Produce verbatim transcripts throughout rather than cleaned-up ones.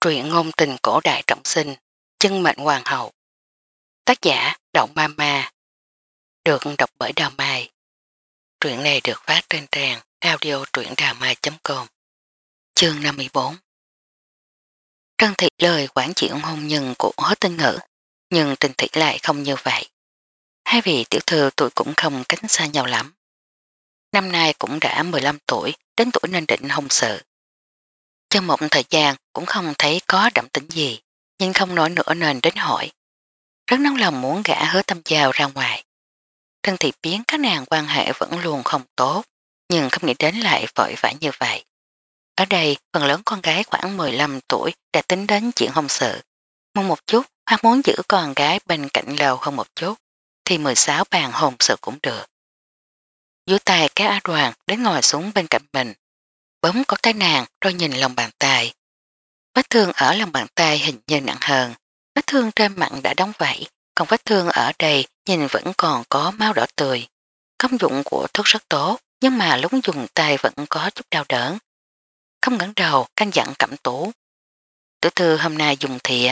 Truyện ngôn tình cổ đại trọng sinh, chân mệnh hoàng hậu. Tác giả Động Ma Ma. Được đọc bởi Đào Mai. Truyện này được phát trên trang audio truyệnđàmai chấm com. Chương năm mươi bốn. Trân Thị lời quản chuyện hôn nhân của Hứa Tinh Ngữ, nhưng Trình Thị lại không như vậy. Hai vị tiểu thư tuổi cũng không cách xa nhau lắm. Năm nay cũng đã mười lăm tuổi, đến tuổi nên định hôn sự. Trong một thời gian cũng không thấy có động tĩnh gì, nhưng không nổi nữa nên đến hỏi. Rất nóng lòng muốn gả Hứa Tâm Giao ra ngoài. Trân Thị biết các nàng quan hệ vẫn luôn không tốt, nhưng không nghĩ đến lại vội vã như vậy. Ở đây, phần lớn con gái khoảng mười lăm tuổi đã tính đến chuyện hôn sự. Muốn một chút, hoặc muốn giữ con gái bên cạnh lâu hơn một chút, thì mười sáu bàn hôn sự cũng được. Dưới tay kéo A Đoàn đến ngồi xuống bên cạnh mình, bấm có tay nàng rồi nhìn lòng bàn tay. Vết thương ở lòng bàn tay hình như nặng hơn, vết thương trên mặt đã đóng vảy, còn vết thương ở đây nhìn vẫn còn có máu đỏ tươi. Công dụng của thuốc rất tốt, nhưng mà lúc dùng tay vẫn có chút đau đớn. Không ngẩng đầu, canh dặn Cẩm Tú. Tiểu thư hôm nay dùng thìa.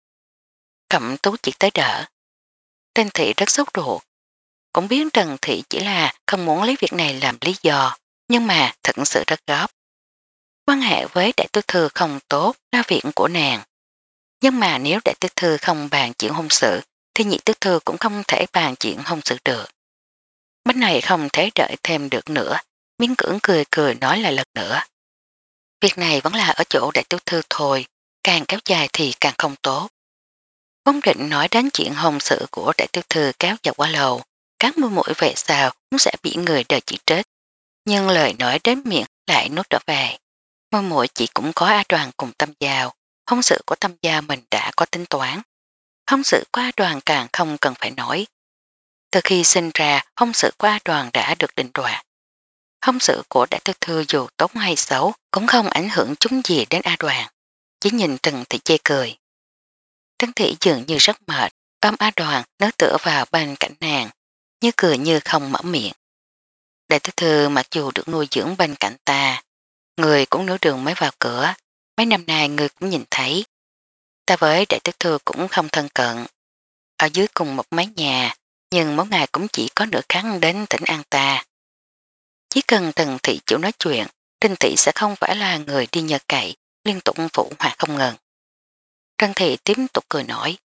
Cẩm Tú chỉ tới đỡ. Tên Thị rất sốt ruột. Cũng biết Trần Thị chỉ là không muốn lấy việc này làm lý do, nhưng mà thật sự rất gấp. Quan hệ với đại tiểu thư không tốt là việc của nàng. Nhưng mà nếu đại tiểu thư không bàn chuyện hôn sự, thì nhị tiểu thư cũng không thể bàn chuyện hôn sự được. Bên này không thể đợi thêm được nữa, miếng cưỡng cười cười nói lại lần nữa. Việc này vẫn là ở chỗ đại tiểu thư thôi, càng kéo dài thì càng không tốt. Vốn định nói đến chuyện hôn sự của đại tiểu thư kéo dài quá lâu, các mưa mũi về sao cũng sẽ bị người đời chỉ trích. Nhưng lời nói đến miệng lại nuốt trở về. Mưa mũi chỉ cũng có A Đoàn cùng Tâm Giao, hôn sự của Tâm Giao mình đã có tính toán. Hôn sự của A Đoàn càng không cần phải nói. Từ khi sinh ra, hôn sự của A Đoàn đã được định đoạt. Hôn sự của đại tiểu thư dù tốt hay xấu cũng không ảnh hưởng chúng gì đến A Đoàn. Chỉ nhìn Trần Thị chê cười. Trần Thị dường như rất mệt, ôm A Đoàn nớ tựa vào bên cạnh nàng, như cười như không mở miệng. Đại tiểu thư mặc dù được nuôi dưỡng bên cạnh ta, người cũng nửa đường mới vào cửa, mấy năm nay người cũng nhìn thấy. Ta với đại tiểu thư cũng không thân cận, ở dưới cùng một mái nhà, nhưng mỗi ngày cũng chỉ có nửa kháng đến thỉnh an ta. Chỉ cần Trần Thị chịu nói chuyện, Trinh Thị sẽ không phải là người đi nhờ cậy, liên tục phụ họa không ngừng. Trần Thị tiếp tục cười nói,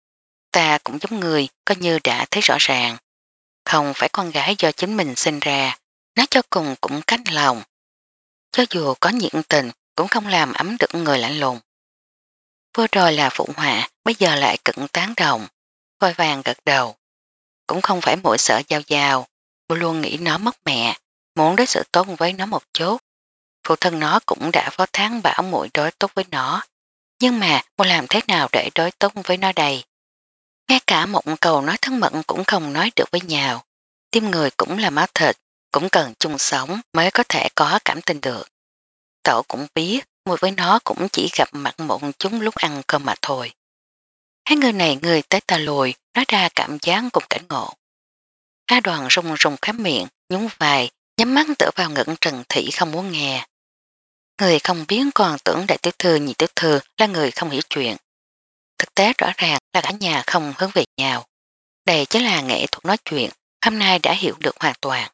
ta cũng giống người, coi như đã thấy rõ ràng. Không phải con gái do chính mình sinh ra, nói cho cùng cũng cách lòng. Cho dù có nhiệt tình, cũng không làm ấm được người lạnh lùng. Vừa rồi là phụ họa, bây giờ lại cận tán đồng, vội vàng gật đầu. Cũng không phải mỗi sợ giao giao, cô luôn nghĩ nó mất mẹ, muốn đối xử tốt với nó một chút. Phụ thân nó cũng đã phó tháng bảo muội đối tốt với nó, nhưng mà cô làm thế nào để đối tốt với nó đây? Ngay cả một câu nói thân mật cũng không nói được với nhau. Tim người cũng là máu thịt, cũng cần chung sống mới có thể có cảm tình được. Cậu cũng biết, mùi với nó cũng chỉ gặp mặt một chút lúc ăn cơm mà thôi. Hai người này người tới ta lùi, nói ra cảm giác cùng cảnh ngộ. A Đoàn rung rung khám miệng, nhún vai, nhắm mắt tựa vào ngẩn Trần Thị không muốn nghe. Người không biết còn tưởng đại tiểu thư nhị tiểu thư là người không hiểu chuyện. Thực tế rõ ràng là cả nhà không hướng về nhau. Đây chính là nghệ thuật nói chuyện, hôm nay đã hiểu được hoàn toàn.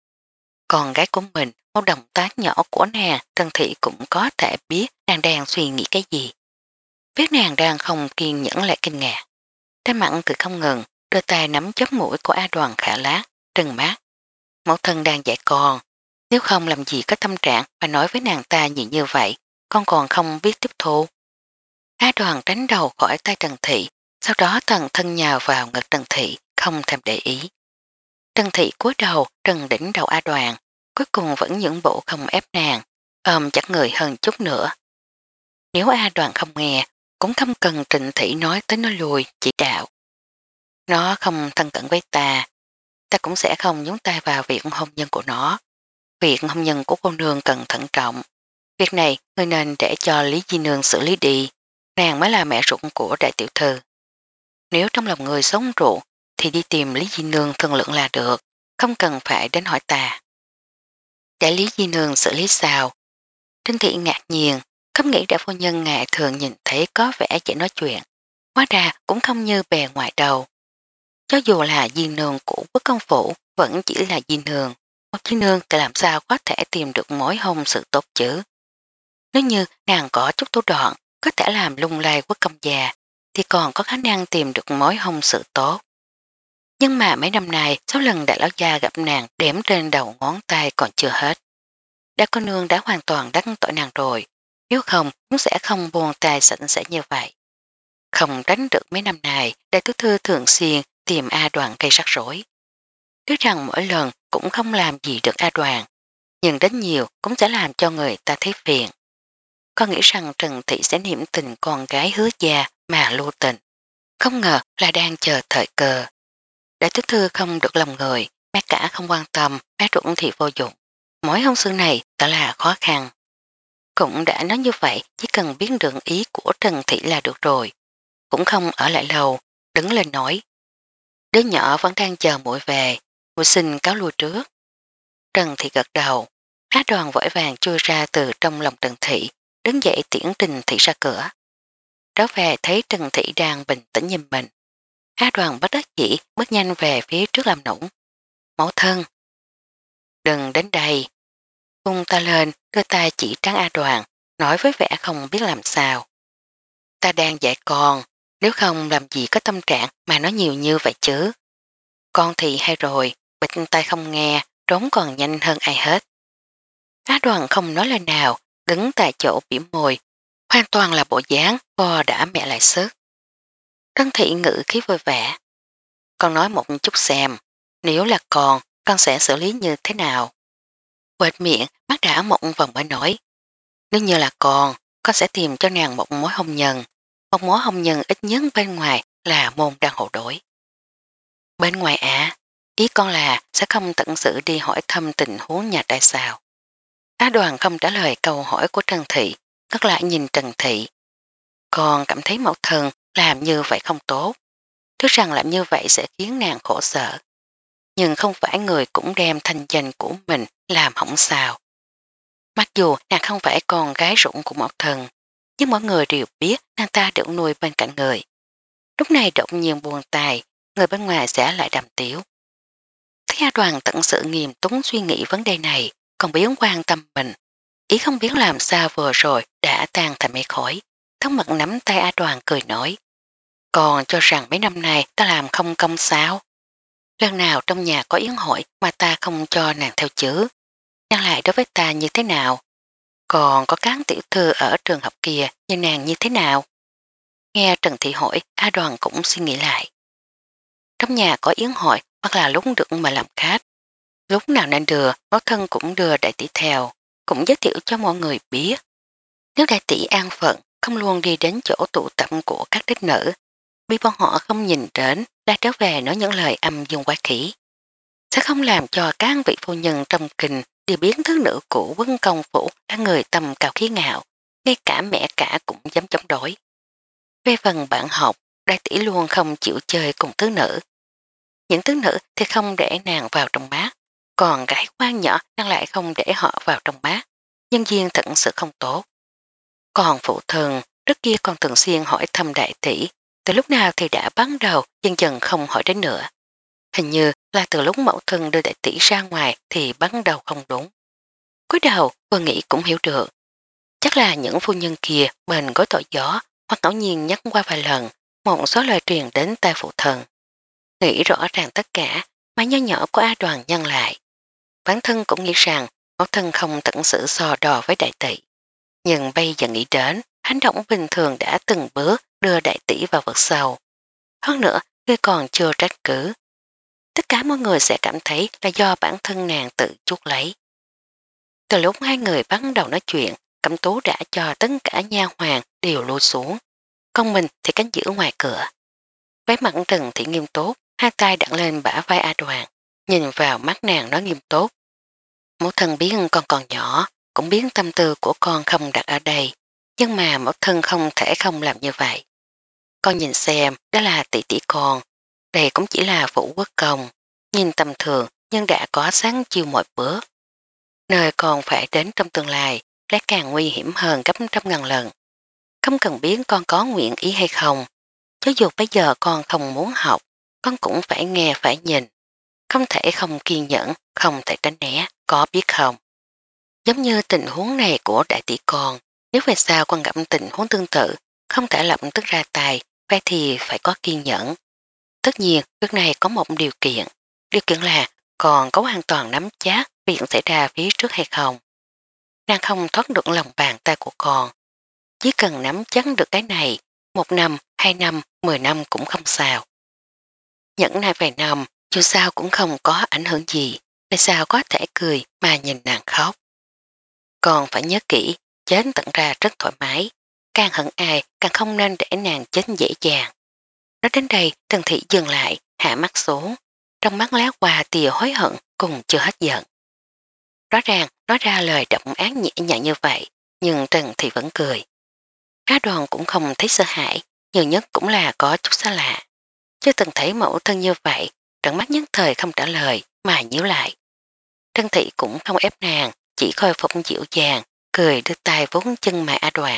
Còn gái của mình, một động tác nhỏ của nàng, Trần Thị cũng có thể biết nàng đang suy nghĩ cái gì. Biết nàng đang không kiên nhẫn lại kinh ngạc. Trái mặn cười không ngừng, đưa tay nắm chóp mũi của A Đoàn khả lát, trừng mắt. Mẫu thân đang dạy con, nếu không làm gì có tâm trạng mà nói với nàng ta nhiều như vậy, con còn không biết tiếp thu. A Đoàn tránh đầu khỏi tay Trần Thị, sau đó thần thân nhào vào ngực Trần Thị, không thèm để ý. Trần Thị cúi đầu trần đỉnh đầu A Đoàn, cuối cùng vẫn những bộ không ép nàng, ôm chặt người hơn chút nữa. Nếu A Đoàn không nghe, cũng không cần Trịnh Thị nói tới nó lùi, chỉ đạo. Nó không thân cận với ta, ta cũng sẽ không nhúng tay vào việc hôn nhân của nó. Việc hôn nhân của cô nương cần thận trọng. Việc này ngươi nên để cho Lý Di Nương xử lý đi, nàng mới là mẹ ruột của đại tiểu thư. Nếu trong lòng người sống ruột thì đi tìm Lý Di Nương thương lượng là được, không cần phải đến hỏi ta. Để Lý Di Nương xử lý sao? Trinh Thị ngạc nhiên, Không nghĩ đại phu nhân ngài thường nhìn thấy có vẻ dễ nói chuyện, hóa ra cũng không như bề ngoài đầu. Cho dù là di nương của quốc công phủ vẫn chỉ là di nương, một di nương thì làm sao có thể tìm được mối hôn sự tốt chứ. Nếu như nàng có chút thủ đoạn có thể làm lung lay quốc công già thì còn có khả năng tìm được mối hôn sự tốt. Nhưng mà mấy năm nay số lần đại lão gia gặp nàng đếm trên đầu ngón tay còn chưa hết. Đã có nương đã hoàn toàn đắc tội nàng rồi, nếu không cũng sẽ không buồn tay sẵn sẽ như vậy. Không tránh được mấy năm này đại tứ thư thường xuyên tìm A Đoàn gây rắc rối. Tuy rằng mỗi lần cũng không làm gì được A Đoàn, nhưng đến nhiều cũng sẽ làm cho người ta thấy phiền. Con nghĩ rằng Trần Thị sẽ niệm tình con gái hứa gia mà lưu tình. Không ngờ là đang chờ thời cơ. Đại tứ thư không được lòng người, mẹ cả không quan tâm, mẹ ruộng thì vô dụng. Mỗi hôn sự này đã là khó khăn. Cũng đã nói như vậy, chỉ cần biết được ý của Trần Thị là được rồi. Cũng không ở lại lâu, đứng lên nói. Đứa nhỏ vẫn đang chờ muội về, muội xin cáo lui trước. Trần Thị gật đầu, Á Đoàn vội vàng chui ra từ trong lòng Trần Thị, đứng dậy tiễn Trình Thị ra cửa. Trở về thấy Trần Thị đang bình tĩnh nhìn mình. Á Đoàn bất đắc dĩ bước nhanh về phía trước làm nũng. Mẫu thân, đừng đến đây. Cung ta lên, đưa tay chỉ trắng A Đoàn, nói với vẻ không biết làm sao. Ta đang dạy con, nếu không làm gì có tâm trạng mà nói nhiều như vậy chứ. Con thì hay rồi, bịch tay không nghe, trốn còn nhanh hơn ai hết. Á Đoàn không nói lời nào, đứng tại chỗ bỉm môi, hoàn toàn là bộ dáng bò đã mẹ lại sức. Trân Thị ngữ khí vui vẻ. Con nói một chút xem, nếu là con, con sẽ xử lý như thế nào? Quệt miệng, mắt đã một vòng mới nổi. Nếu như là con, con sẽ tìm cho nàng một mối hôn nhân. Một mối hôn nhân ít nhất bên ngoài là môn đang hộ đổi. Bên ngoài ạ, ý con là sẽ không tận sự đi hỏi thăm tình huống nhà tại sao. Á Đoàn không trả lời câu hỏi của Trần Thị, cất lại nhìn Trần Thị. Con cảm thấy mẫu thân làm như vậy không tốt. Thứ rằng làm như vậy sẽ khiến nàng khổ sở. Nhưng không phải người cũng đem thanh danh của mình làm hỏng sao. Mặc dù nàng không phải con gái rụng của mẫu thân, nhưng mọi người đều biết nàng ta được nuôi bên cạnh người. Lúc này đột nhiên buồn tài, người bên ngoài sẽ lại đàm tiếu. Thấy A Đoàn tận sự nghiêm túc suy nghĩ vấn đề này, còn biến quan tâm mình. Ý không biết làm sao vừa rồi đã tan thành mây khói. Thống mật nắm tay A Đoàn cười nói. Còn cho rằng mấy năm nay ta làm không công sao. Lần nào trong nhà có yến hội mà ta không cho nàng theo chữ. Nhắc lại đối với ta như thế nào? Còn có cán tiểu thư ở trường học kia như nàng như thế nào? Nghe Trần Thị hỏi, A Đoàn cũng suy nghĩ lại. Trong nhà có yến hội hoặc là lúc được mà làm khách. Lúc nào nên đưa, mẫu thân cũng đưa đại tỷ theo, cũng giới thiệu cho mọi người biết. Nếu đại tỷ an phận, không luôn đi đến chỗ tụ tập của các đích nữ, bị bọn họ không nhìn đến, lại trở về nói những lời âm dương quá khỉ. Sẽ không làm cho các vị phu nhân trong kinh đều biến thứ nữ của quân công phủ là người tầm cao khí ngạo, ngay cả mẹ cả cũng dám chống đối. Về phần bạn học, đại tỷ luôn không chịu chơi cùng thứ nữ. Những thứ nữ thì không để nàng vào trong mắt, còn gái quan nhỏ nàng lại không để họ vào trong mắt, nhân viên thật sự không tốt. Còn phụ thần, trước kia còn thường xuyên hỏi thăm đại tỷ, từ lúc nào thì đã bắt đầu dần dần không hỏi đến nữa. Hình như là từ lúc mẫu thân đưa đại tỷ ra ngoài thì bắt đầu không đúng. Cuối đầu vừa nghĩ cũng hiểu được. Chắc là những phu nhân kia bên gối tội gió hoặc ngẫu nhiên nhắc qua vài lần một số lời truyền đến tai phụ thần. Nghĩ rõ ràng tất cả mà nho nhỏ của A Đoàn nhân lại. Bản thân cũng nghĩ rằng mẫu thân không tận sự so đo với đại tỷ. Nhưng bây giờ nghĩ đến hành động bình thường đã từng bước đưa đại tỷ vào vực sâu. Hơn nữa, ngươi còn chưa trách cứ. Tất cả mọi người sẽ cảm thấy là do bản thân nàng tự chuốc lấy. Từ lúc hai người bắt đầu nói chuyện, Cẩm Tú đã cho tất cả nha hoàng đều lùi xuống. Con mình thì cánh giữ ngoài cửa. Váy mặn Trần Thị nghiêm tốt, hai tay đặt lên bả vai A Đoàn, nhìn vào mắt nàng nói nghiêm tốt. Mẫu thân biết con còn nhỏ, cũng biết tâm tư của con không đặt ở đây, nhưng mà mẫu thân không thể không làm như vậy. Con nhìn xem, đó là tỷ tỷ con, đây cũng chỉ là vũ quốc công, nhìn tầm thường nhưng đã có sáng chiêu mọi bữa. Nơi còn phải đến trong tương lai, lại càng nguy hiểm hơn gấp trăm ngàn lần. Không cần biết con có nguyện ý hay không, cho dù bây giờ con không muốn học, con cũng phải nghe phải nhìn, không thể không kiên nhẫn, không thể tránh né, có biết không? Giống như tình huống này của đại tỷ con, nếu về sau con gặp tình huống tương tự, không thể lập tức ra tay, vậy thì phải có kiên nhẫn. Tất nhiên, việc này có một điều kiện, điều kiện là còn có hoàn toàn nắm chắc việc xảy ra phía trước hay không. Nàng không thoát được lòng bàn tay của con, chỉ cần nắm chắc được cái này, một năm, hai năm, mười năm cũng không sao. Nhẫn nại vài năm, dù sao cũng không có ảnh hưởng gì, tại sao có thể cười mà nhìn nàng khóc. Còn phải nhớ kỹ, chết tận ra rất thoải mái, càng hận ai càng không nên để nàng chết dễ dàng. Nói đến đây, Tần Thị dừng lại, hạ mắt xuống, trong mắt lát qua tia hối hận cùng chưa hết giận. Rõ ràng nói ra lời động ác nhẹ nhàng như vậy, nhưng Tần Thị vẫn cười. Á Đoàn cũng không thấy sợ hãi, nhiều nhất cũng là có chút xa lạ. Chưa từng thấy mẫu thân như vậy, trận mắt nhất thời không trả lời mà nhíu lại. Trân Thị cũng không ép nàng, chỉ khôi phục dịu dàng, cười đưa tay vốn chân mà A Đoàn.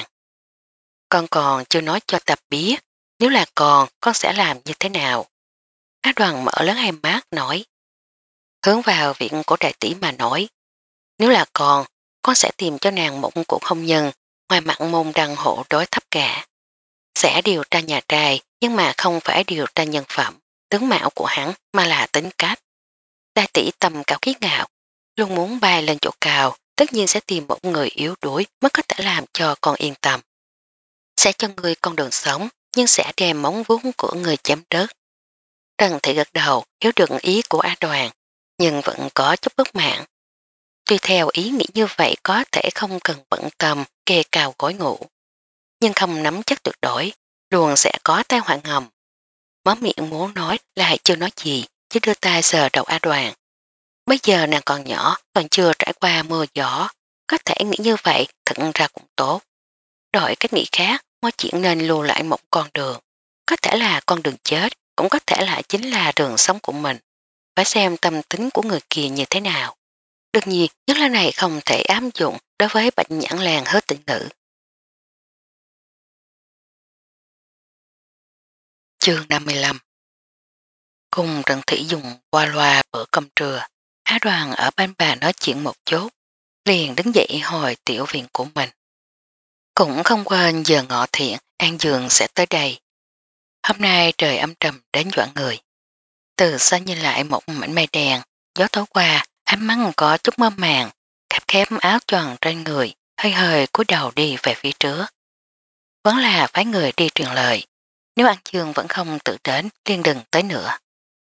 Con còn chưa nói cho tập biết, nếu là con, con sẽ làm như thế nào? A Đoàn mở lớn hai mắt nói. Hướng vào viện của đại tỷ mà nói. Nếu là con, con sẽ tìm cho nàng một cuộc hôn nhân, ngoài mặt môn đăng hộ đối thấp cả. Sẽ điều tra nhà trai, nhưng mà không phải điều tra nhân phẩm, tướng mạo của hắn mà là tính cách. Đại tỷ tầm cao khí ngạo, luôn muốn bay lên chỗ cao, tất nhiên sẽ tìm một người yếu đuối mới có thể làm cho con yên tâm. Sẽ cho người con đường sống, nhưng sẽ đem móng vuốt của người chém rớt. Trần Thị gật đầu, hiểu được ý của A Đoàn, nhưng vẫn có chút bất mãn. Tuy theo ý nghĩ như vậy có thể không cần bận tâm kê cao gối ngủ, nhưng không nắm chắc tuyệt đối, luôn sẽ có tai họa ngầm. Mó miệng muốn nói lại chưa nói gì, chỉ đưa tay sờ đầu A Đoàn. Bây giờ nàng còn nhỏ, còn chưa trải qua mưa gió, có thể nghĩ như vậy thật ra cũng tốt. Đổi cách nghĩ khác, mọi chuyện nên lưu lại một con đường. Có thể là con đường chết, cũng có thể là chính là đường sống của mình. Phải xem tâm tính của người kia như thế nào. Đương nhiên, nhất là này không thể áp dụng đối với bệnh nhãn làng hết tỉnh ngữ. Chương năm mươi lăm. Cùng Trần Thị dùng qua loa bữa cơm trưa, Á Đoàn ở bên bà nói chuyện một chút, liền đứng dậy hồi tiểu viện của mình. Cũng không quên giờ ngọ thiện, An Dường sẽ tới đây. Hôm nay trời âm trầm đến dọa người. Từ xa nhìn lại một mảnh mây đèn, gió thổi qua, ánh mắt có chút mơ màng, khép khép áo choàng trên người, hơi hơi cúi đầu đi về phía trước. Vẫn là phái người đi truyền lời, nếu An Dương vẫn không tự đến, liền đừng tới nữa.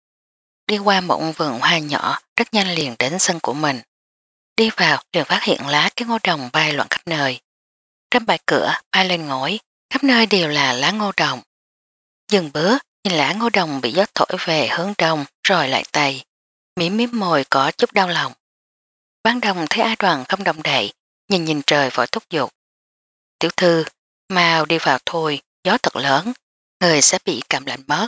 Đi qua một vườn hoa nhỏ, rất nhanh liền đến sân của mình. Đi vào liền phát hiện lá cái ngô đồng bay loạn khắp nơi. Trên bài cửa bay lên ngói, khắp nơi đều là lá ngô đồng. Dừng bước, nhìn lá ngô đồng bị gió thổi về hướng đông rồi lại tay. Mỉm mím môi có chút đau lòng. Bán đồng thấy A Đoàn không động đậy, nhìn nhìn trời vội thúc giục. Tiểu thư, mau đi vào thôi, gió thật lớn, người sẽ bị cảm lạnh mất.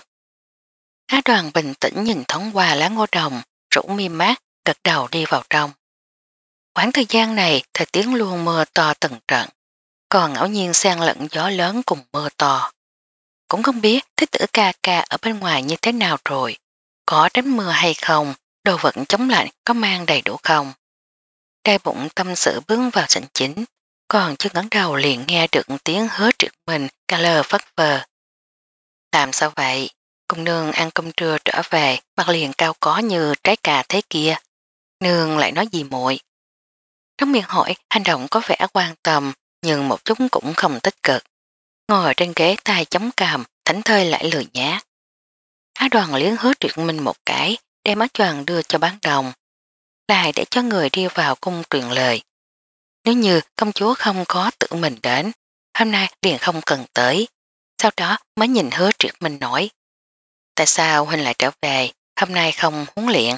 Á Đoàn bình tĩnh nhìn thoáng qua lá ngô đồng, rủ mi mát, gật đầu đi vào trong. Khoảng thời gian này, thời tiết luôn mưa to từng trận, còn ngẫu nhiên xen lẫn gió lớn cùng mưa to. Cũng không biết thích tử ca ca ở bên ngoài như thế nào rồi, có tránh mưa hay không, đồ vật chống lạnh có mang đầy đủ không. Trai bụng tâm sự bước vào sảnh chính, còn chưa ngẩng đầu liền nghe được tiếng hứa triệt mình ca lơ phất phơ. Làm sao vậy? Cùng nương ăn cơm trưa trở về, mặt liền cao có như trái cà thế kia. Nương lại nói gì muội? Trong miệng hỏi, hành động có vẻ quan tâm, nhưng một chút cũng không tích cực. Ngồi trên ghế tay chống cằm, thảnh thơi lại lười nhát. Á Đoàn liếng hứa triệt minh một cái, đem áo choàng đưa cho bán đồng. Lại để cho người đi vào cung truyền lời. Nếu như công chúa không có tự mình đến, hôm nay liền không cần tới. Sau đó mới nhìn hứa triệt minh nói. Tại sao huynh lại trở về, hôm nay không huấn luyện?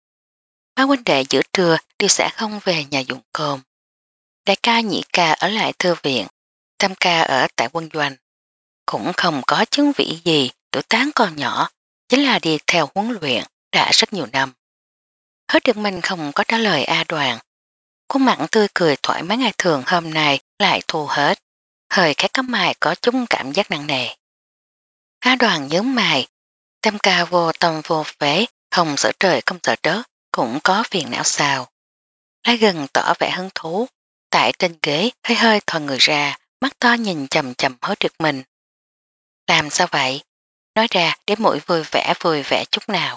Bá huynh đệ giữa trưa đều sẽ không về nhà dụng cơm. Đại ca nhị ca ở lại thư viện, tam ca ở tại quân doanh. Cũng không có chứng vị gì, tuổi tán còn nhỏ, chính là đi theo huấn luyện đã rất nhiều năm. Hết được mình không có trả lời A Đoàn. Khuôn mặt tươi cười thoải mái ngày thường hôm nay lại thu hết, hơi khẽ cắm mày có chút cảm giác nặng nề. Á Đoàn nhớ mày, Tam ca vô tâm vô phế, không sợ trời không sợ đất, cũng có phiền não sao. Lá gần tỏ vẻ hứng thú, tại trên ghế hơi hơi thò người ra, mắt to nhìn chầm chầm hối trực mình. Làm sao vậy? Nói ra để mũi vui vẻ vui vẻ chút nào.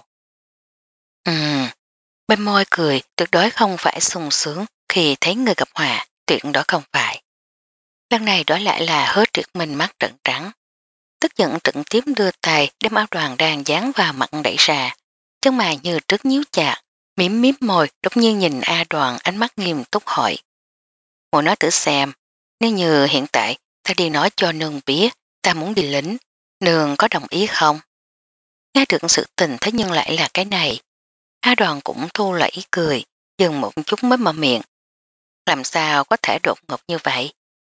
Ừm, bên môi cười tuyệt đối không phải sung sướng khi thấy người gặp họa, tuyệt đó không phải. Lần này đó lại là hớt triệt mình mắt trận trắng. Tức giận trực tiếp đưa tay đem áo đoàn đang dán vào mặt đẩy ra, chân mày như trước nhíu chặt, mím mím môi đột nhiên nhìn A Đoàn ánh mắt nghiêm túc hỏi. Mụ nói thử xem, nếu như hiện tại ta đi nói cho nương biết ta muốn đi lính, nương có đồng ý không? Nghe được sự tình thế nhưng lại là cái này. A Đoàn cũng thu lại ý cười, dừng một chút mới mở miệng. Làm sao có thể đột ngột như vậy?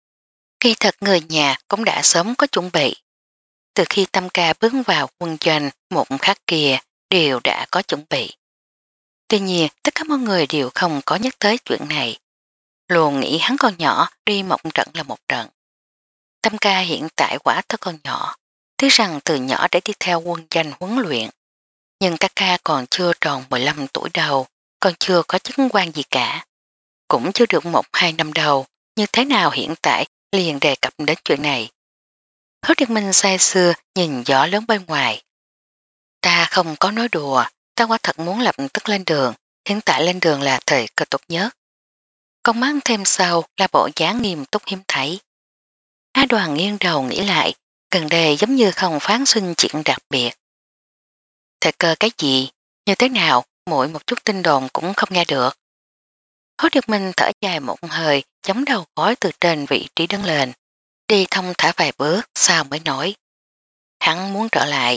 Kỳ thật người nhà cũng đã sớm có chuẩn bị. Từ khi Tâm Ca bước vào quân doanh một khắc kia đều đã có chuẩn bị. Tuy nhiên tất cả mọi người đều không có nhắc tới chuyện này. Luôn nghĩ hắn còn nhỏ đi một trận là một trận. Tâm Ca hiện tại quả thật còn nhỏ, tiếc rằng từ nhỏ để đi theo quân doanh huấn luyện. Nhưng các ca còn chưa tròn mười lăm tuổi đầu, còn chưa có chức quan gì cả. Cũng chưa được một hai năm đầu, như thế nào hiện tại liền đề cập đến chuyện này. Hứa Điệt Minh say xưa nhìn gió lớn bên ngoài. Ta không có nói đùa, ta quả thật muốn lập tức lên đường, hiện tại lên đường là thời cơ tốt nhất. Con mắt thêm sau là bộ dáng nghiêm túc hiếm thấy. Á Đoàn nghiêng đầu nghĩ lại, gần đây giống như không phán sinh chuyện đặc biệt. Thời cơ cái gì, như thế nào, mỗi một chút tin đồn cũng không nghe được. Hứa Điệt Minh thở dài một hơi, chống đầu gói từ trên vị trí đứng lên, đi thông thả vài bước, sau mới nói. Hắn muốn trở lại.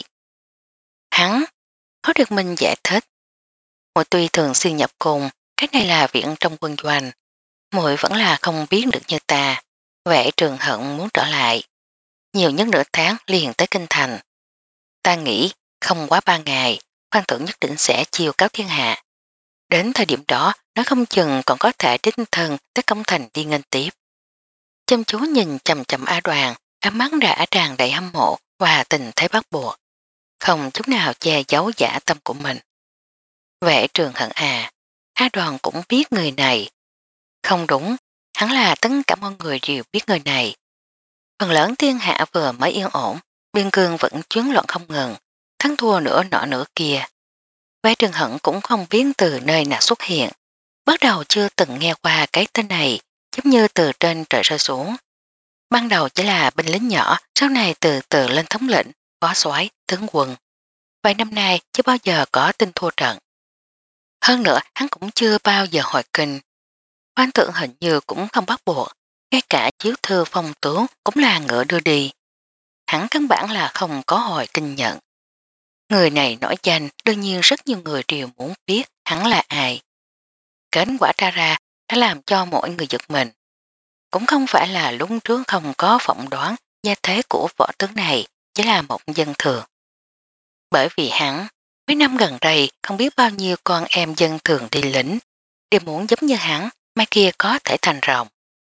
Hắn, Hứa Điệt Minh giải thích. Muội tuy thường xuyên nhập cùng, cái này là viện trong quân doanh. Muội vẫn là không biết được như ta, vẻ Trường Hận muốn trở lại. Nhiều nhất nửa tháng liền tới kinh thành. Ta nghĩ không quá ba ngày, quan thượng nhất định sẽ chiêu cáo thiên hạ. Đến thời điểm đó, nó không chừng còn có thể đích thân tới công thành đi nghênh tiếp. Chăm chú nhìn chầm chầm A Đoàn, ánh mắt đã tràn đầy hâm mộ và tình thế bắt buộc. Không chút nào che giấu giả tâm của mình. Vệ Trường Hận à, A Đoàn cũng biết người này. Không đúng, hắn là tất cả mọi người đều biết người này. Phần lớn thiên hạ vừa mới yên ổn, biên cương vẫn chuyến loạn không ngừng, thắng thua nửa nọ nửa kia. Vệ Trường Hận cũng không biết từ nơi nào xuất hiện. Bắt đầu chưa từng nghe qua cái tên này, giống như từ trên trời rơi xuống. Ban đầu chỉ là binh lính nhỏ, sau này từ từ lên thống lĩnh, phó soái, tướng quân. Vài năm nay chưa bao giờ có tin thua trận. Hơn nữa hắn cũng chưa bao giờ hồi kinh. Quan thượng hình như cũng không bắt buộc, ngay cả chiếu thư phong tướng cũng là ngựa đưa đi. Hắn căn bản là không có hồi kinh nhận. Người này nổi danh đương nhiên rất nhiều người đều muốn biết hắn là ai. Kết quả ra ra đã làm cho mỗi người giật mình. Cũng không phải là lúc trước không có phỏng đoán gia thế của võ tướng này chỉ là một dân thường. Bởi vì hắn, mấy năm gần đây không biết bao nhiêu con em dân thường đi lính, đều muốn giống như hắn, mai kia có thể thành rồng.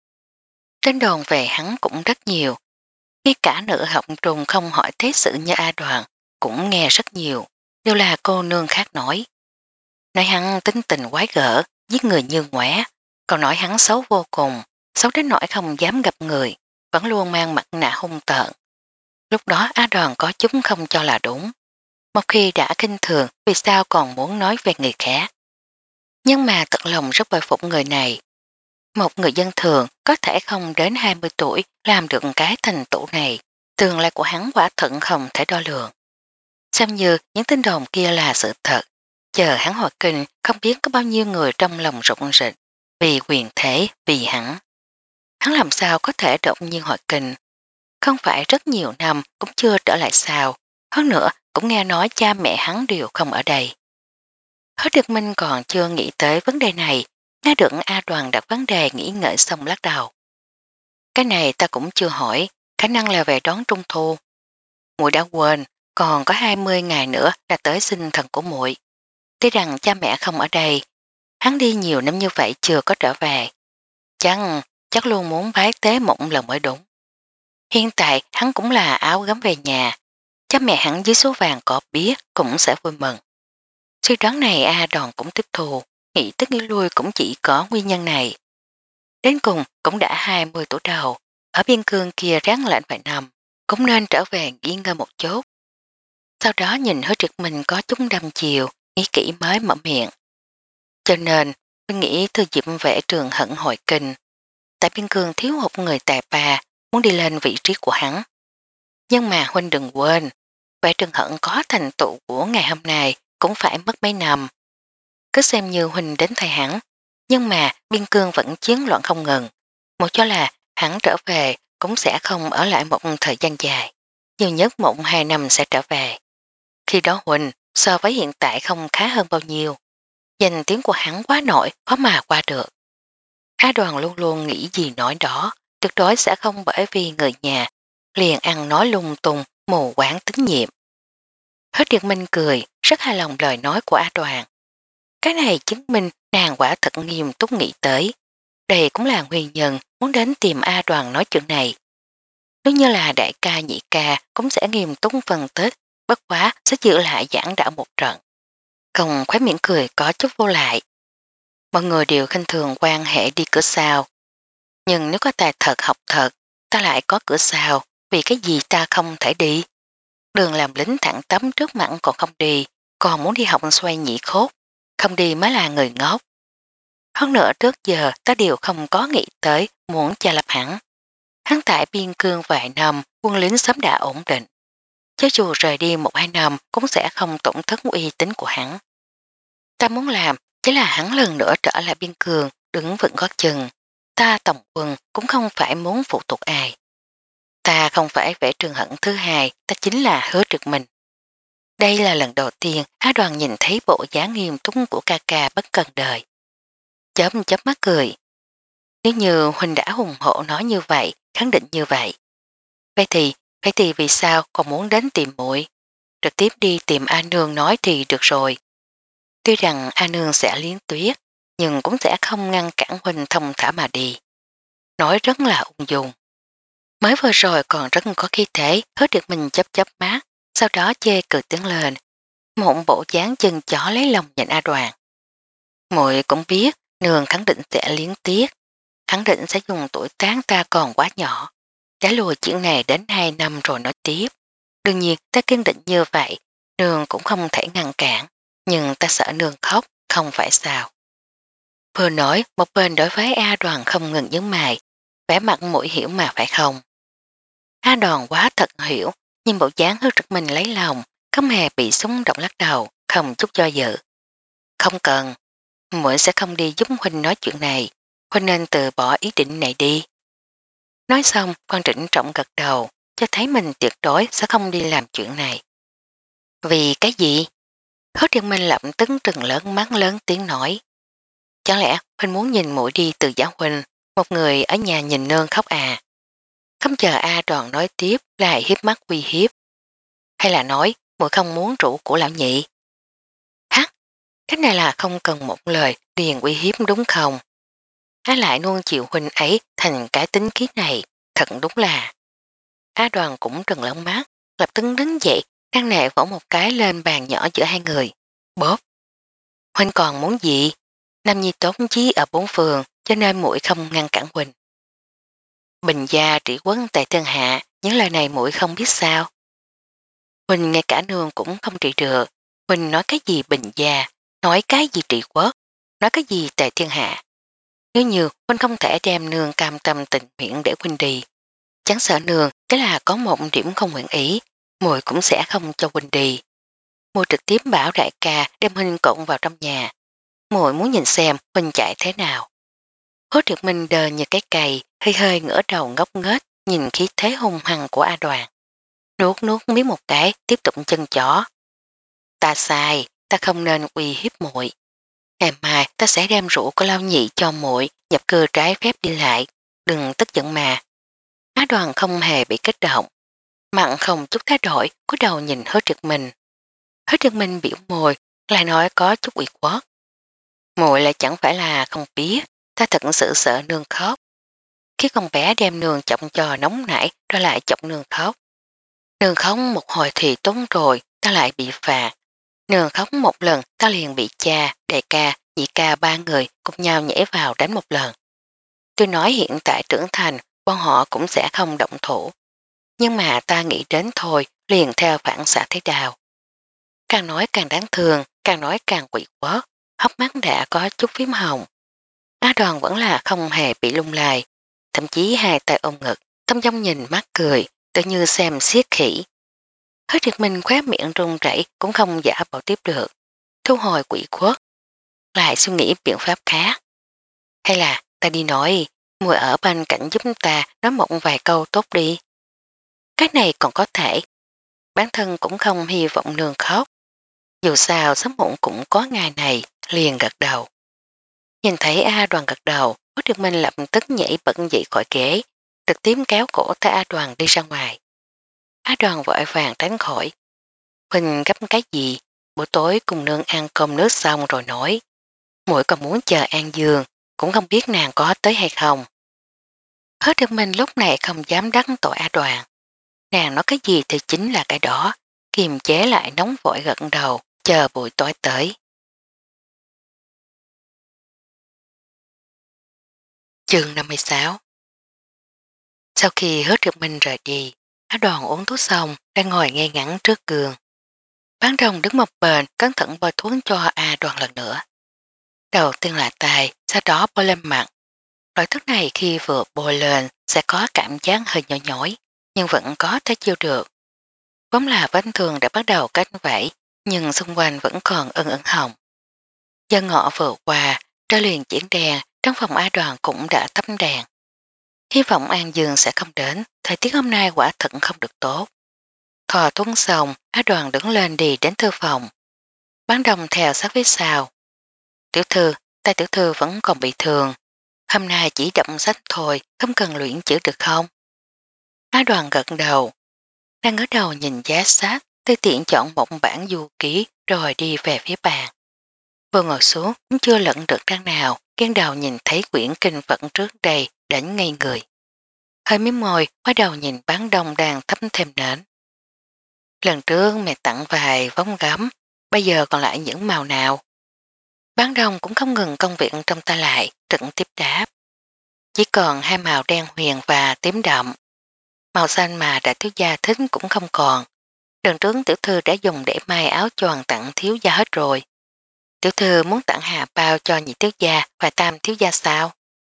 Trên đồn về hắn cũng rất nhiều, ngay cả nữ học trùng không hỏi thế sự như A Đoàn, cũng nghe rất nhiều, đều là cô nương khác nói. Nói hắn tính tình quái gở, giết người như ngoẻ, còn nói hắn xấu vô cùng, xấu đến nỗi không dám gặp người, vẫn luôn mang mặt nạ hung tợn. Lúc đó A Đoàn có chúng không cho là đúng. Một khi đã kinh thường vì sao còn muốn nói về người khác. Nhưng mà thật lòng rất bội phục người này. Một người dân thường có thể không đến hai mươi tuổi làm được cái thành tựu này, tương lai của hắn quả thận không thể đo lường. Xem như những tin đồn kia là sự thật, chờ hắn hồi kinh không biết có bao nhiêu người trong lòng rụng rịch, vì quyền thế, vì hắn. Hắn làm sao có thể đột nhiên hồi kinh, không phải rất nhiều năm cũng chưa trở lại sao, hơn nữa cũng nghe nói cha mẹ hắn đều không ở đây. Hứa Điệt Minh còn chưa nghĩ tới vấn đề này, nghe được A Đoàn đặt vấn đề nghĩ ngợi xong lắc đầu. Cái này ta cũng chưa hỏi, khả năng là về đón trung thu. Muội đã quên, còn có hai mươi ngày nữa là tới sinh thần của muội. Tuy rằng cha mẹ không ở đây, hắn đi nhiều năm như vậy chưa có trở về. Chắc, chắc luôn muốn bái tế một lần mới đúng. Hiện tại hắn cũng là áo gấm về nhà, chắc mẹ hắn dưới số vàng có biết cũng sẽ vui mừng. Suy đoán này A Đòn cũng tiếp thù, nghĩ tức nghĩ lui cũng chỉ có nguyên nhân này. Đến cùng cũng đã hai mươi tuổi đầu, ở biên cương kia ráng lạnh vài năm, cũng nên trở về nghỉ ngơi một chút. Sau đó nhìn hứa trực mình có chút đâm chiều, nghĩ kỹ mới mở miệng. Cho nên, tôi nghĩ thư dịp vẽ trường hận hội kinh. Tại biên cương thiếu hụt người tài ba, muốn đi lên vị trí của hắn. Nhưng mà huynh đừng quên, vẽ trường hận có thành tựu của ngày hôm nay cũng phải mất mấy năm. Cứ xem như huynh đến thay hắn, nhưng mà biên cương vẫn chiến loạn không ngừng. Một cho là hắn trở về cũng sẽ không ở lại một thời gian dài, nhiều nhất một hai năm sẽ trở về. Khi đó huynh so với hiện tại không khá hơn bao nhiêu. Danh tiếng của hắn quá nổi khó mà qua được. Á Đoàn luôn luôn nghĩ gì nói đó, tuyệt đối sẽ không bởi vì người nhà liền ăn nói lung tung, mù quáng tín nhiệm. Hết Điệt Minh cười, rất hài lòng lời nói của Á Đoàn. Cái này chứng minh nàng quả thật nghiêm túc nghĩ tới. Đây cũng là nguyên nhân muốn đến tìm A Đoàn nói chuyện này. Nếu như là đại ca nhị ca cũng sẽ nghiêm túc phân tích, bất quá sẽ giữ lại giảng đạo một trận. Không khóe miệng cười có chút vô lại. Mọi người đều khinh thường quan hệ đi cửa sau. Nhưng nếu có tài thật học thật, ta lại có cửa sau, vì cái gì ta không thể đi. Đường làm lính thẳng tấm trước mặt còn không đi, còn muốn đi học xoay nhị khốt, không đi mới là người ngốc. Hơn nữa trước giờ ta đều không có nghĩ tới muốn cha lập hẳn. Hắn tại biên cương vài năm, quân lính sớm đã ổn định. Chứ dù rời đi một hai năm cũng sẽ không tổn thất uy tín của hắn. Ta muốn làm chỉ là hắn lần nữa trở lại biên cương, đứng vững gót chân. Ta tổng quân cũng không phải muốn phụ thuộc ai. Ta không phải vẽ trường hận thứ hai, ta chính là Hứa Trực Minh. Đây là lần đầu tiên Á Đoàn nhìn thấy bộ dáng nghiêm túc của ca ca bất cần đời. Chớp chớp mắt cười. Nếu như Huynh đã hùng hộ nói như vậy, khẳng định như vậy. Vậy thì, vậy thì vì sao còn muốn đến tìm muội? Trực tiếp đi tìm A Nương nói thì được rồi. Tuy rằng A Nương sẽ liến tuyết, nhưng cũng sẽ không ngăn cản Huynh thông thả mà đi. Nói rất là ung dung. Mới vừa rồi còn rất có khí thế, Hứa được mình chấp chấp mát, sau đó chê cười tiếng lên. Một bộ dáng chân chó lấy lòng nhìn A Đoàn. Muội cũng biết, Nương khẳng định sẽ liến tiếc, khẳng định sẽ dùng tuổi tán ta còn quá nhỏ. Đã lùi chuyện này đến hai năm rồi nói tiếp. Đương nhiên ta kiên định như vậy, Nương cũng không thể ngăn cản, nhưng ta sợ Nương khóc, không phải sao. Vừa nói, một bên đối với A Đoàn không ngừng nhấn mày, vẻ mặt mũi hiểu mà phải không. A Đoàn quá thật hiểu, nhưng bộ dáng hứa trực mình lấy lòng, không hề bị súng động lắc đầu, không chút do dự. Không cần, muội sẽ không đi giúp Huynh nói chuyện này, Huynh nên từ bỏ ý định này đi. Nói xong, con trịnh trọng gật đầu, cho thấy mình tuyệt đối sẽ không đi làm chuyện này. Vì cái gì? Hứa Triệt Minh lập tức trừng lớn mắt lớn tiếng nói. Chẳng lẽ Huynh muốn nhìn muội đi từ giáo Huynh, một người ở nhà nhìn nương khóc à? Không chờ A Đoàn nói tiếp lại hiếp mắt uy hiếp. Hay là nói muội không muốn rủ của lão nhị? Hắc, cái này là không cần một lời liền uy hiếp đúng không? Á lại nuông chịu Huynh ấy thành cái tính khí này, thật đúng là. A Đoàn cũng trừng lớn mắt, lập tức đứng dậy, đang nệ vỗ một cái lên bàn nhỏ giữa hai người. Bóp! Huynh còn muốn gì? Nam Nhi tốt chí ở bốn phường, cho nên muội không ngăn cản Huynh. Bình gia trị quấn tại thiên hạ, những lời này muội không biết sao. Huynh ngay cả nương cũng không trị được. Huynh nói cái gì bình gia, nói cái gì trị quốc, nói cái gì tại thiên hạ. Nếu như Huynh không thể đem nương cam tâm tình nguyện để Huynh đi, chẳng sợ nương cái là có một điểm không nguyện ý, muội cũng sẽ không cho Huynh đi. Muội trực tiếp bảo đại ca đem Huynh cộng vào trong nhà. Muội muốn nhìn xem Huynh chạy thế nào. Hứa Trực Minh đờ như cái cày, hơi hơi ngửa đầu ngốc nghếch nhìn khí thế hung hăng của A Đoàn. Nuốt nuốt miếng một cái, tiếp tục chân chó. Ta sai, ta không nên uy hiếp muội. Ngày mai ta sẽ đem rượu của Lao Nhị cho muội nhập cư trái phép đi lại. Đừng tức giận mà. Á Đoàn không hề bị kích động. Mặn không chút thay đổi, cúi đầu nhìn Hứa Trực Minh. Hứa Trực Minh biểu môi, lại nói có chút ủy khuất. Muội lại chẳng phải là không biết, ta thật sự sợ nương khóc. Khi con bé đem nương chọc cho nóng nảy rồi lại chọc nương khóc. Nương khóc một hồi thì tốn rồi, ta lại bị phạt. Nương khóc một lần ta liền bị cha, đại ca, nhị ca ba người cùng nhau nhảy vào đánh một lần. Tôi nói hiện tại trưởng thành, bọn họ cũng sẽ không động thủ. Nhưng mà ta nghĩ đến thôi, liền theo phản xạ thế đào. Càng nói càng đáng thương, càng nói càng quỷ quất, hốc mắt đã có chút phím hồng. Á Đoàn vẫn là không hề bị lung lay, thậm chí hai tay ôm ngực, tâm trong nhìn mắt cười, tự như xem xiết khỉ. Hứa Triệt Minh khóe miệng run rẩy cũng không giả bảo tiếp được, thu hồi quỷ khuất, lại suy nghĩ biện pháp khác. Hay là ta đi nói, mùi ở bên cạnh giúp ta nói một vài câu tốt đi. Cái này còn có thể, bản thân cũng không hy vọng nương khóc. Dù sao sớm muộn cũng có ngày này, liền gật đầu. Nhìn thấy A Đoàn gật đầu, Hứa Triệt Minh lập tức nhảy bật dậy khỏi ghế, trực tiếp kéo cổ tay A Đoàn đi ra ngoài. A Đoàn vội vàng tránh khỏi. Huỳnh gấp cái gì? Buổi tối cùng nương ăn cơm nước xong rồi nói. Muội còn muốn chờ An Dương, cũng không biết nàng có tới hay không. Hứa Triệt Minh lúc này không dám đắc tội A Đoàn. Nàng nói cái gì thì chính là cái đó, kiềm chế lại nóng vội gật đầu, chờ buổi tối tới. Chương năm mươi sáu. Sau khi Hứa Triệt Minh rời đi, Á Đoàn uống thuốc xong đang ngồi ngay ngắn trước giường. Bán rồng đứng một bên cẩn thận bôi thuốc cho A Đoàn lần nữa. Đầu tiên là tay, sau đó bôi lên mặt. Loại thuốc này khi vừa bôi lên sẽ có cảm giác hơi nhỏ nhói, nhưng vẫn có thể chịu được. Vốn là vết thương đã bắt đầu cánh vẫy, nhưng xung quanh vẫn còn ưng ửng hồng. Giờ ngọ vừa qua, trời liền chuyển đèn, trong phòng A Đoàn cũng đã tắm đèn. Hy vọng An Dương sẽ không đến, thời tiết hôm nay quả thật không được tốt. Thò tuấn xong, Á Đoàn đứng lên đi đến thư phòng. Bán đồng theo sát phía sau. Tiểu thư, tay tiểu thư vẫn còn bị thương. Hôm nay chỉ đậm sách thôi, không cần luyện chữ được không? Á Đoàn gật đầu. Đang ở đầu nhìn giá sách, tùy tiện chọn một bản du ký rồi đi về phía bàn. Vừa ngồi xuống, cũng chưa lẫn được trang nào, ghen đầu nhìn thấy quyển kinh vận trước đây, đến ngây người. Hơi miếng môi, bắt đầu nhìn bán đông đang thấm thêm nến. Lần trước mẹ tặng vài vóng gấm, bây giờ còn lại những màu nào. Bán đông cũng không ngừng công việc trong tay lại, trực tiếp đáp. Chỉ còn hai màu đen huyền và tím đậm. Màu xanh mà đã thiếu gia thích cũng không còn. Lần trước tiểu thư đã dùng để may áo choàng tặng thiếu gia hết rồi. Tiểu thư muốn tặng hà bao cho nhị thiếu gia và tam thiếu gia sao?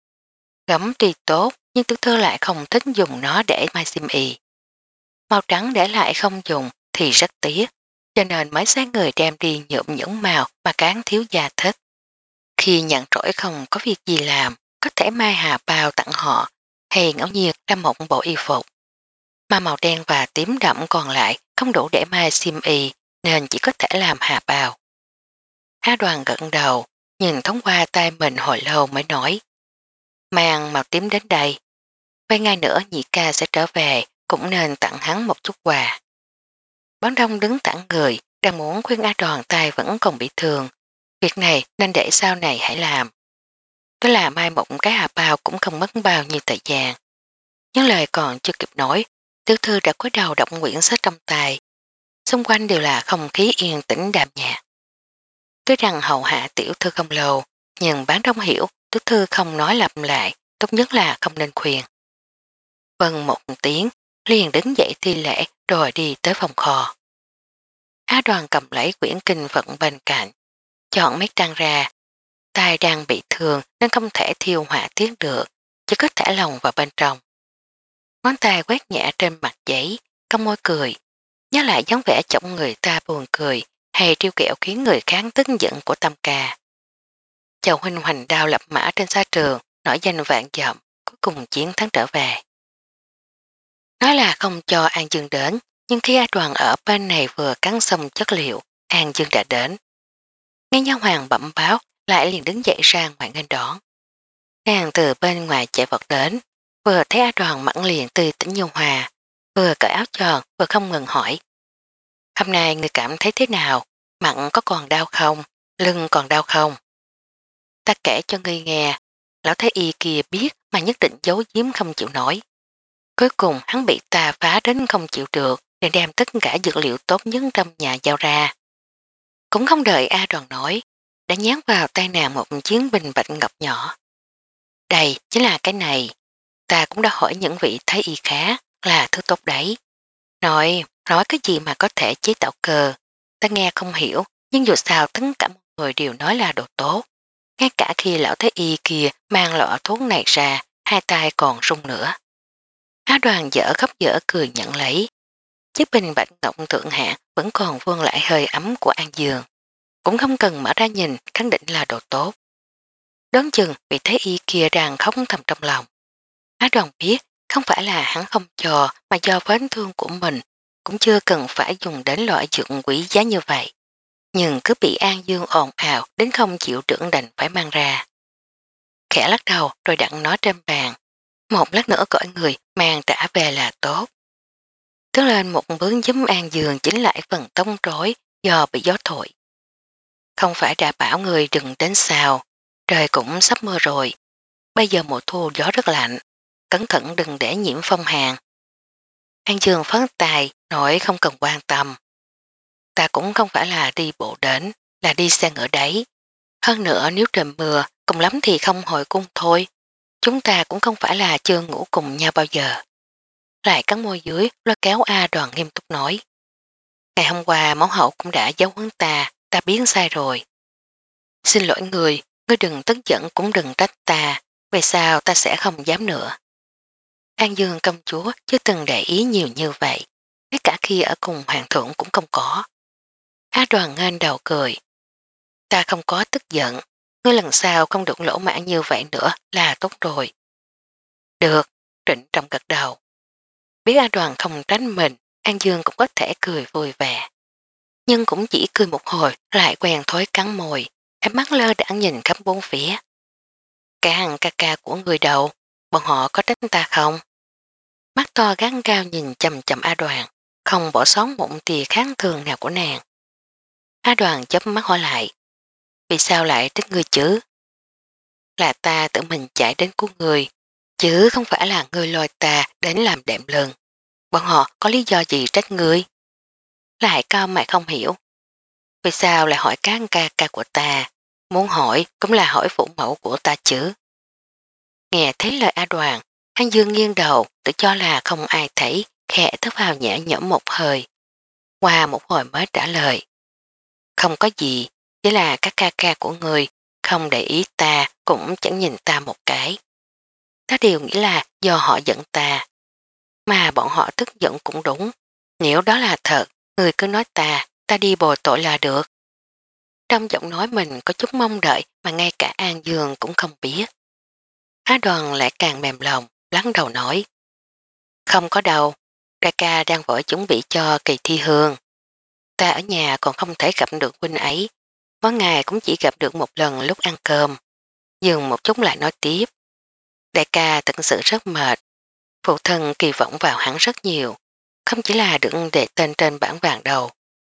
Gấm tuy tốt, nhưng tiểu thư lại không thích dùng nó để may xiêm y. Màu trắng để lại không dùng thì rất tiếc, cho nên mới sáng người đem đi nhuộm những màu mà cán thiếu gia thích. Khi nhận rỗi không có việc gì làm, có thể mai hà bao tặng họ, hay ngẫu nhiên ra một bộ y phục. Mà màu đen và tím đậm còn lại không đủ để mai xiêm y, nên chỉ có thể làm hà bao. Á Đoàn gật đầu, nhìn thoáng qua tay mình hồi lâu mới nói. Mang màu tím đến đây. Vài ngày nữa nhị ca sẽ trở về, cũng nên tặng hắn một chút quà. Bán đông đứng thẳng người, đang muốn khuyên Á Đoàn tay vẫn còn bị thương. Việc này nên để sau này hãy làm. Tôi là mai một cái hà bao cũng không mất bao nhiêu thời gian. Những lời còn chưa kịp nói, tiểu thư đã cúi đầu đọc quyển sách trong tay. Xung quanh đều là không khí yên tĩnh đạm nhạt. Tuy rằng hậu hạ tiểu thư không lâu, nhưng bán đông hiểu tiểu thư không nói lặp lại, tốt nhất là không nên khuyên. Vâng một tiếng, liền đứng dậy thi lễ rồi đi tới phòng kho. Á Đoàn cầm lấy quyển kinh vận bên cạnh, chọn mấy trang ra. Tai đang bị thương nên không thể thiêu hỏa tiết được, chỉ có thả lòng vào bên trong. Ngón tay quét nhẹ trên mặt giấy, cong môi cười, nhớ lại dáng vẻ chồng người ta buồn cười hay triêu kẹo khiến người khác tức giận của Tâm Ca. Chồng huynh hoành đao lập mã trên xa trường, nổi danh vạn dặm, cuối cùng chiến thắng trở về. Nói là không cho An Dương đến, nhưng khi A Đoàn ở bên này vừa cắn xong chất liệu, An Dương đã đến. Nghe nhau hoàng bẩm báo, lại liền đứng dậy ra ngoài nghênh đón. Nàng từ bên ngoài chạy vọt đến, vừa thấy A Đoàn mẫn liền tươi tỉnh như hòa, vừa cởi áo tròn vừa không ngừng hỏi. Hôm nay người cảm thấy thế nào? Mặn có còn đau không? Lưng còn đau không? ta kể cho ngươi nghe, lão thái y kia biết mà nhất định giấu giếm không chịu nổi. Cuối cùng hắn bị ta phá đến không chịu được để đem tất cả dược liệu tốt nhất trong nhà giao ra. Cũng không đợi A Đoàn nói, đã nhét vào tay nàng một chiến bình bạch ngọc nhỏ. Đây chính là cái này, ta cũng đã hỏi những vị thái y khác là thứ tốt đấy. Nói, nói cái gì mà có thể chế tạo cờ, ta nghe không hiểu, nhưng dù sao tất cả mọi người đều nói là đồ tốt. Ngay cả khi lão thái y kia mang lọ thuốc này ra, hai tay còn rung nữa. Á Đoàn dở khóc dở cười nhận lấy. Chiếc bình bạch ngọc thượng hạng vẫn còn vương lại hơi ấm của An Dương. Cũng không cần mở ra nhìn, khẳng định là đồ tốt. Đón chừng vì thấy y kia đang khóc thầm trong lòng. Á Đoàn biết không phải là hắn không cho mà do vết thương của mình, cũng chưa cần phải dùng đến loại dược quý giá như vậy. Nhưng cứ bị An Dương ồn ào đến không chịu trưởng đành phải mang ra. Khẽ lắc đầu rồi đặt nó trên bàn. Một lát nữa gọi người mang trả về là tốt. Tức lên một bướng giấm An Dương chính lại phần tông rối do bị gió thổi. Không phải đã bảo người đừng đến sao, trời cũng sắp mưa rồi. Bây giờ mùa thu gió rất lạnh, cẩn thận đừng để nhiễm phong hàn. An Dương phấn tài, nói không cần quan tâm. Ta cũng không phải là đi bộ đến, là đi xe ngựa đấy. Hơn nữa nếu trời mưa, cùng lắm thì không hồi cung thôi. Chúng ta cũng không phải là chưa ngủ cùng nhau bao giờ. Lại cắn môi dưới, lôi kéo A Đoàn nghiêm túc nói. Ngày hôm qua mẫu hậu cũng đã giáo huấn ta, ta biến sai rồi. Xin lỗi người, ngươi đừng tức giận cũng đừng trách ta, về sao ta sẽ không dám nữa. An Dương công chúa chưa từng để ý nhiều như vậy, ngay cả khi ở cùng hoàng thượng cũng không có. Á Đoàn nghênh đầu cười. Ta không có tức giận, ngươi lần sau không được lỗ mãn như vậy nữa là tốt rồi. Được, Trịnh Trọng gật đầu. Biết A Đoàn không tránh mình, An Dương cũng có thể cười vui vẻ. Nhưng cũng chỉ cười một hồi lại quen thói cắn môi, em mắt lơ đãng nhìn khắp bốn phía. Cả hằng ca ca của người đầu, bọn họ có trách ta không? Mắt to gắn cao nhìn chầm chầm A Đoàn, không bỏ sót một tia kháng thường nào của nàng. A Đoàn chớp mắt hỏi lại, vì sao lại trách ngươi chứ? Là ta tự mình chạy đến cứu người, chứ không phải là ngươi lôi ta đến làm đệm lưng. Bọn họ có lý do gì trách ngươi? Lại cao mày không hiểu. Vì sao lại hỏi các ca ca của ta? Muốn hỏi cũng là hỏi phụ mẫu của ta chứ. Nghe thấy lời A Đoàn, An Dương nghiêng đầu tự cho là không ai thấy, khẽ thất vào nhẹ nhõm một hơi. Qua một hồi mới trả lời. Không có gì, chỉ là các ca ca của người không để ý ta cũng chẳng nhìn ta một cái. Ta đều nghĩ là do họ giận ta. Mà bọn họ tức giận cũng đúng. Nếu đó là thật, người cứ nói ta, ta đi bồi tội là được. Trong giọng nói mình có chút mong đợi mà ngay cả An Dương cũng không biết. Á Đoàn lại càng mềm lòng, lắng đầu nói. Không có đâu, ca ca đang vội chuẩn bị cho kỳ thi hương. Ta ở nhà còn không thể gặp được huynh ấy. Mỗi ngày cũng chỉ gặp được một lần lúc ăn cơm. Dừng một chút lại nói tiếp. Đại ca thật sự rất mệt. Phụ thân kỳ vọng vào hắn rất nhiều. Không chỉ là được để tên trên bảng vàng đầu.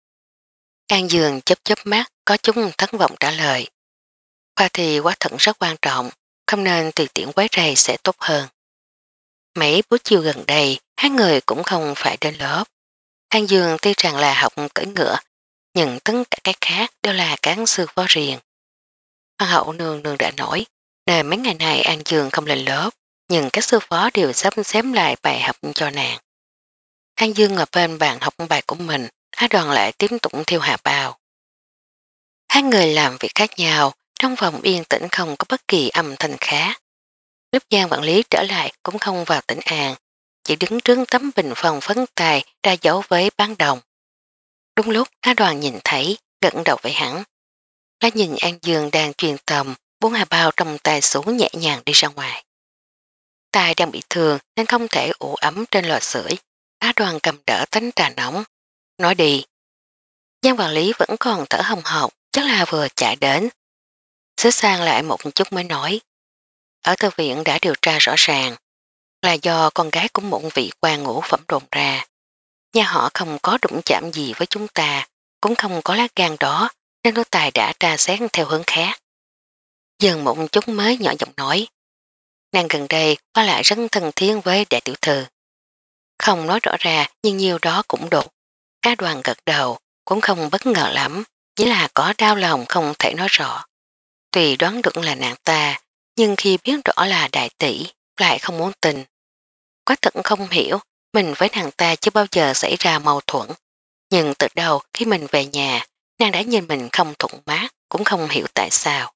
An Dương chớp chớp mắt có chút thất vọng trả lời. Khoa thi quá thận rất quan trọng, không nên tùy tiện quấy rầy sẽ tốt hơn. Mấy buổi chiều gần đây, hai người cũng không phải đến lớp. An Dương tuy rằng là học cưỡi ngựa, nhưng tất cả các khác đều là cán sư phó riêng. Hoàng hậu nương nương đã nói, nên mấy ngày này An Dương không lên lớp, nhưng các sư phó đều sắp xếp lại bài học cho nàng. An Dương ngồi bên bàn học bài của mình, Á Đoàn lại tiếp tục thiêu hà bao. Hai người làm việc khác nhau, trong phòng yên tĩnh không có bất kỳ âm thanh khác. Lúc Giang quản lý trở lại cũng không vào tỉnh An, chỉ đứng trước tấm bình phòng phấn tài ra dấu với bán đồng. Đúng lúc Á Đoàn nhìn thấy, gật đầu với hắn. Lá nhìn An Dương đang truyền tầm, bốn hà bao trong tay xuống nhẹ nhàng đi ra ngoài. Tài đang bị thương nên không thể ủ ấm trên lò sưởi. Á Đoàn cầm đỡ tánh trà nóng. Nói đi. Giang quản lý vẫn còn thở hồng hộc, chắc là vừa chạy đến. Xứ sang lại một chút mới nói. Ở thư viện đã điều tra rõ ràng là do con gái của một vị quan ngũ phẩm đồn ra. Nhà họ không có đụng chạm gì với chúng ta, cũng không có lá gan đó, nên nô tài đã tra xét theo hướng khác. dừng một chút mới nhỏ giọng nói. Nàng gần đây qua lại rất thân thiết với đại tiểu thư. Không nói rõ ra nhưng nhiều đó cũng đủ. A Đoàn gật đầu, cũng không bất ngờ lắm, chỉ là có đau lòng không thể nói rõ. Tùy đoán được là nàng ta, nhưng khi biết rõ là đại tỷ, lại không muốn tin. Quá thật không hiểu, mình với nàng ta chưa bao giờ xảy ra mâu thuẫn. Nhưng từ đầu khi mình về nhà, nàng đã nhìn mình không thuận mát, cũng không hiểu tại sao.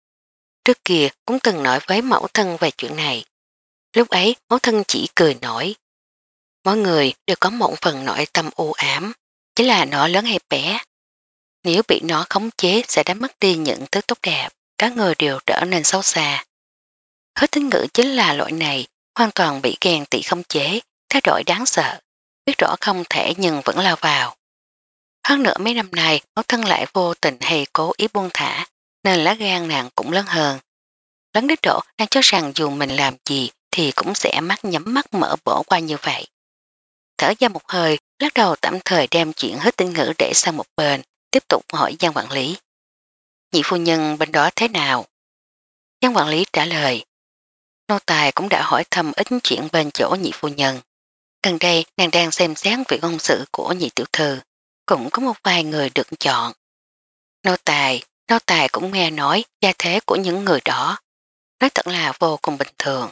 Trước kia cũng từng nói với mẫu thân về chuyện này. Lúc ấy mẫu thân chỉ cười nổi. Mỗi người đều có một phần nội tâm u ám, chỉ là nó lớn hay bé. Nếu bị nó khống chế sẽ đánh mất đi những thứ tốt đẹp, các người đều trở nên xấu xa. Hứa tính ngữ chính là loại này, hoàn toàn bị ghen tị khống chế, thay đổi đáng sợ, biết rõ không thể nhưng vẫn lao vào. Hơn nữa mấy năm nay mẫu thân lại vô tình hay cố ý buông thả, nên lá gan nàng cũng lớn hơn. Lớn đến độ nàng cho rằng dù mình làm gì thì cũng sẽ mắt nhắm mắt mở bỏ qua như vậy. Thở ra một hơi, lắc đầu tạm thời đem chuyện hết tinh ngữ để sang một bên, tiếp tục hỏi Giang quản lý. Nhị phu nhân bên đó thế nào? Giang quản lý trả lời. Nô tài cũng đã hỏi thăm ít chuyện bên chỗ nhị phu nhân. Gần đây nàng đang xem xét việc hôn sự của nhị tiểu thư, cũng có một vài người được chọn. Nô tài, nô tài cũng nghe nói gia thế của những người đó. Nói thật là vô cùng bình thường.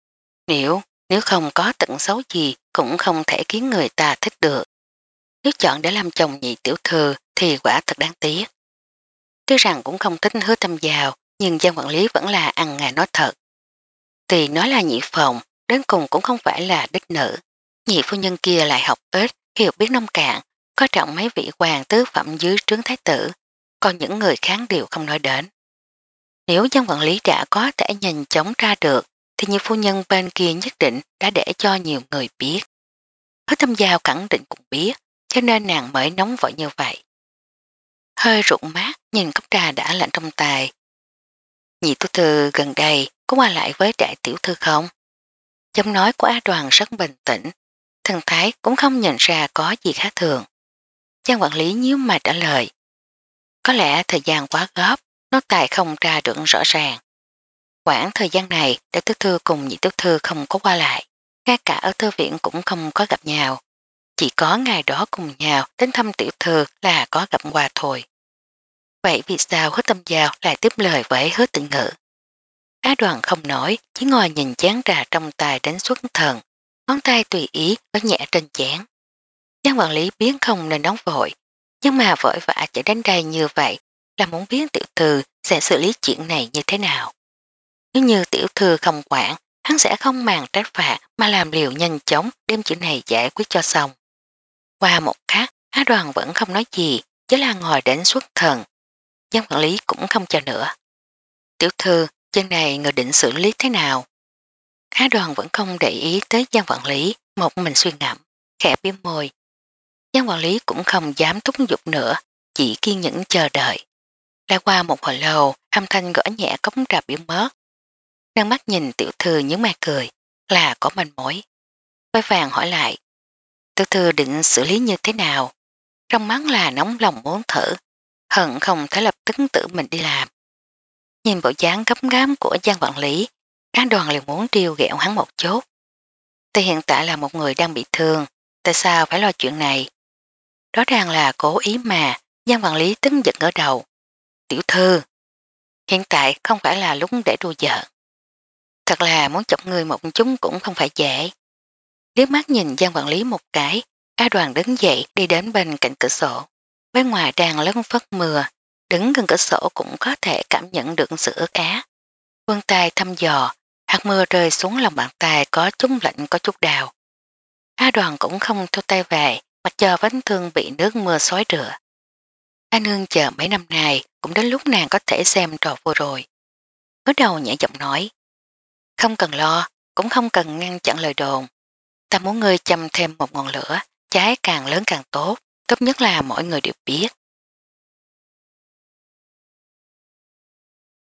Nếu, nếu không có tận xấu gì cũng không thể khiến người ta thích được. Nếu chọn để làm chồng nhị tiểu thư thì quả thật đáng tiếc. Tuy rằng cũng không thích Hứa Tâm Giao, nhưng Giang quản lý vẫn là ăn ngà nói thật. Thì nói là nhị phòng, đến cùng cũng không phải là đích nữ. Nhị phu nhân kia lại học ít, hiểu biết nông cạn, có trọng mấy vị hoàng tứ phẩm dưới trướng thái tử, còn những người kháng đều không nói đến. Nếu Giang quản lý đã có thể nhanh chóng ra được, thì nhị phu nhân bên kia nhất định đã để cho nhiều người biết. Hứa Tâm Giao khẳng định cũng biết, cho nên nàng mới nóng vội như vậy. Hơi rụng mát nhìn cốc trà đã lạnh trong tay. Nhị tiểu thư gần đây có qua lại với đại tiểu thư không? Giọng nói của A Đoàn rất bình tĩnh, thần thái cũng không nhận ra có gì khác thường. Giang quản lý nhíu mày trả lời. Có lẽ thời gian quá gấp, nó tài không ra được rõ ràng. Quãng thời gian này đại tiểu thư cùng nhị tiểu thư không có qua lại, ngay cả ở thư viện cũng không có gặp nhau. Chỉ có ngày đó cùng nhau đến thăm tiểu thư là có gặp qua thôi. Vậy vì sao Hứa Tâm Giao lại tiếp lời với Hứa Tịnh Ngữ? Á Đoàn không nói, chỉ ngồi nhìn chén trà trong tay đến xuất thần, ngón tay tùy ý ở nhẹ trên chén. Giang quản lý biến không nên nóng vội, nhưng mà vội vã chạy đến đây như vậy là muốn biết tiểu thư sẽ xử lý chuyện này như thế nào. Nếu như tiểu thư không quản, hắn sẽ không màng trách phạt mà làm liều nhanh chóng đem chuyện này giải quyết cho xong. Qua một khắc, Á Đoàn vẫn không nói gì, chỉ là ngồi đến xuất thần. Giang quản lý cũng không chờ nữa. Tiểu thư, chân này người định xử lý thế nào? Á Đoàn vẫn không để ý tới Giang quản lý, một mình suy ngẫm, khẽ biếm môi. Giang quản lý cũng không dám thúc giục nữa, chỉ kiên nhẫn chờ đợi. Đã qua một hồi lâu, âm thanh gõ nhẹ cống trà biểu mất. Đang mắt nhìn tiểu thư nhướng mày cười, là có manh mối. Với vàng hỏi lại, tiểu thư định xử lý như thế nào? Trong mắt là nóng lòng muốn thử, hận không thể lập tức tự mình đi làm. Nhìn bộ dáng gấp gám của Giang quản lý, An Đoàn liền muốn trêu ghẹo hắn một chút. Thì hiện tại là một người đang bị thương, tại sao phải lo chuyện này? Rõ ràng là cố ý mà, Giang quản lý tức giận ở đầu. Tiểu thư, hiện tại không phải là lúc để đùa giỡn. Thật là muốn chọc người một chút cũng không phải dễ. Liếc mắt nhìn Giang quản lý một cái, A Đoàn đứng dậy đi đến bên cạnh cửa sổ. Bên ngoài đang lấn phất mưa, đứng gần cửa sổ cũng có thể cảm nhận được sự ướt á. Vân tay thăm dò, hạt mưa rơi xuống lòng bàn tay có chút lạnh có chút đào. A Đoàn cũng không thu tay về, mặc cho vết thương bị nước mưa xói rửa. A Nương chờ mấy năm nay cũng đến lúc nàng có thể xem trò vừa rồi. Ở đầu nhẹ giọng nói, không cần lo, cũng không cần ngăn chặn lời đồn. Ta muốn ngươi châm thêm một ngọn lửa, cháy càng lớn càng tốt, tốt nhất là mọi người đều biết.